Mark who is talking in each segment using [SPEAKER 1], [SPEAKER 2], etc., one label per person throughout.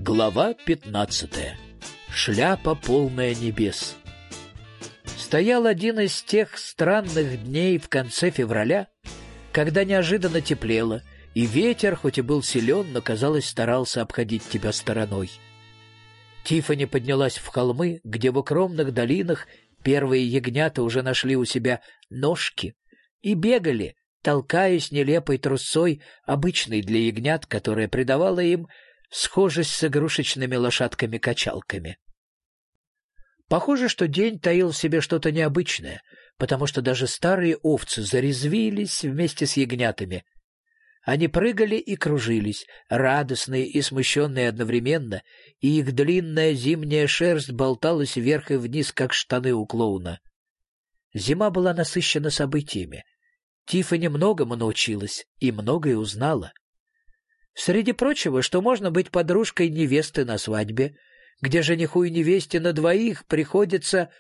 [SPEAKER 1] Глава 15. Шляпа, полная небес. Стоял один из тех странных дней в конце февраля, когда неожиданно теплело, и ветер, хоть и был силен, но, казалось, старался обходить тебя стороной. Тиффани поднялась в холмы, где в укромных долинах первые ягнята уже нашли у себя ножки и бегали, толкаясь нелепой трусцой, обычной для ягнят, которая придавала им схожесть с игрушечными лошадками-качалками. Похоже, что день таил в себе что-то необычное, потому что даже старые овцы зарезвились вместе с ягнятами. Они прыгали и кружились, радостные и смущенные одновременно, и их длинная зимняя шерсть болталась вверх и вниз, как штаны у клоуна. Зима была насыщена событиями. Тиффани многому научилась и многое узнала. Среди прочего, что можно быть подружкой невесты на свадьбе, где жениху и невесте на двоих приходится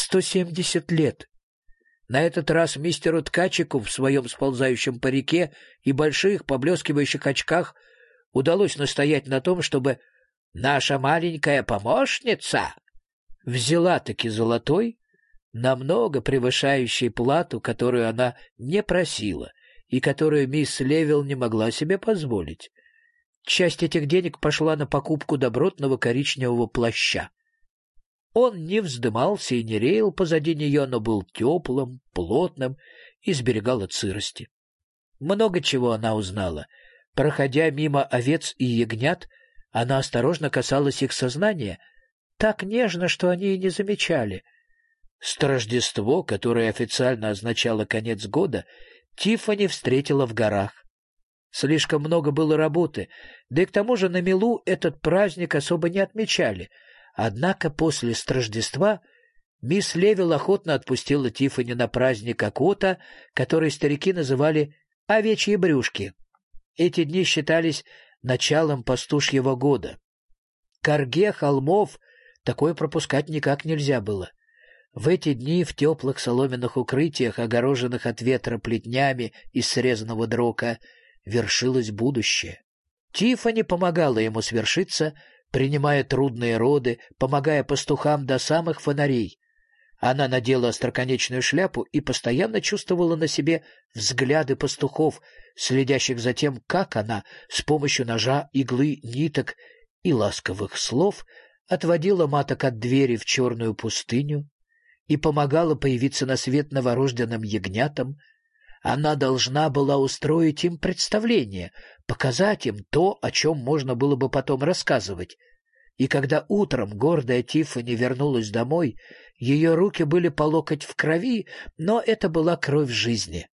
[SPEAKER 1] 170 лет. На этот раз мистеру Ткачику в своем сползающем парике и больших поблескивающих очках удалось настоять на том, чтобы наша маленькая помощница взяла-таки золотой, намного превышающий плату, которую она не просила и которую мисс Левилл не могла себе позволить. Часть этих денег пошла на покупку добротного коричневого плаща. Он не вздымался и не реял позади нее, но был теплым, плотным и сберегал от сырости. Много чего она узнала. Проходя мимо овец и ягнят, она осторожно касалась их сознания, так нежно, что они и не замечали. С Рождество, которое официально означало конец года, Тиффани встретила в горах. Слишком много было работы, да и к тому же на мелу этот праздник особо не отмечали. Однако после Рождества мисс Левилл охотно отпустила Тиффани на праздник Акота, который старики называли «овечьи брюшки». Эти дни считались началом пастушьего года. К орге холмов такое пропускать никак нельзя было. В эти дни в теплых соломенных укрытиях, огороженных от ветра плетнями из срезанного дрока, вершилось будущее. Тиффани помогала ему свершиться, принимая трудные роды, помогая пастухам до самых фонарей. Она надела остроконечную шляпу и постоянно чувствовала на себе взгляды пастухов, следящих за тем, как она с помощью ножа, иглы, ниток и ласковых слов отводила маток от двери в черную пустыню и помогала появиться на свет новорожденным ягнятам. Она должна была устроить им представление, показать им то, о чем можно было бы потом рассказывать. И когда утром гордая Тиффани вернулась домой, ее руки были по локоть в крови, но это была кровь жизни.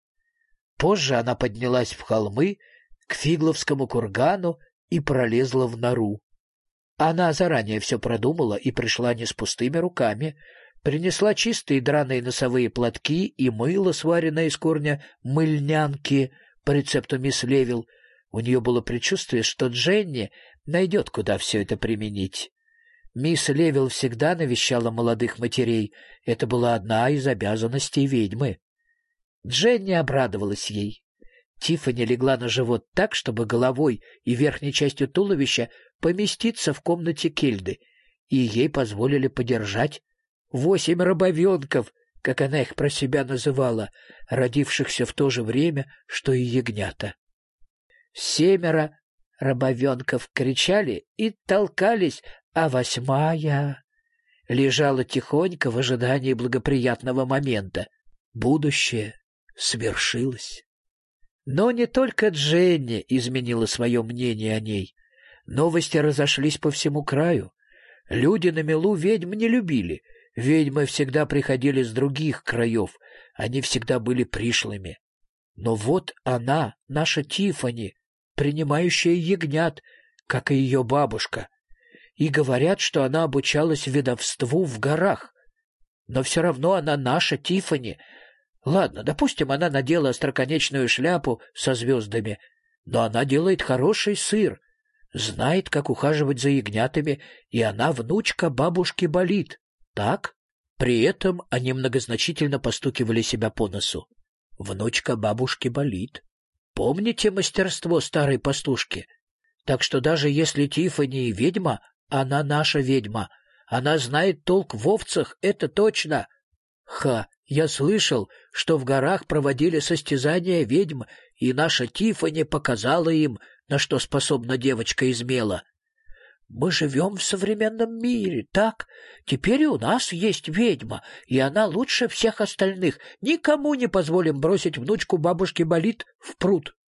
[SPEAKER 1] Позже она поднялась в холмы, к Фигловскому кургану и пролезла в нору. Она заранее все продумала и пришла не с пустыми руками, принесла чистые драные носовые платки и мыло, сваренное из корня мыльнянки по рецепту мисс Левилл. У нее было предчувствие, что Дженни найдет, куда все это применить. Мисс Левилл всегда навещала молодых матерей. Это была одна из обязанностей ведьмы. Дженни обрадовалась ей. Тиффани легла на живот так, чтобы головой и верхней частью туловища поместиться в комнате Кельды, и ей позволили подержать 8 рабовенков, как она их про себя называла, родившихся в то же время, что и ягнята. 7 рабовенков кричали и толкались, а 8 лежала тихонько в ожидании благоприятного момента. Будущее свершилось. Но не только Дженни изменила свое мнение о ней. Новости разошлись по всему краю. Люди на мелу ведьм не любили. Ведьмы всегда приходили с других краев, они всегда были пришлыми. Но вот она, наша Тиффани, принимающая ягнят, как и ее бабушка, и говорят, что она обучалась ведовству в горах. Но все равно она наша Тиффани. Ладно, допустим, она надела остроконечную шляпу со звездами, но она делает хороший сыр, знает, как ухаживать за ягнятами, и она внучка бабушки Болит. Так? При этом они многозначительно постукивали себя по носу. Внучка бабушки Болит. Помните мастерство старой пастушки? Так что даже если Тиффани ведьма, она наша ведьма. Она знает толк в овцах, это точно. Я слышал, что в горах проводили состязания ведьм, и наша Тиффани показала им, на что способна девочка из мела. Мы живем в современном мире, так? Теперь и у нас есть ведьма, и она лучше всех остальных. Никому не позволим бросить внучку бабушки Болит в пруд.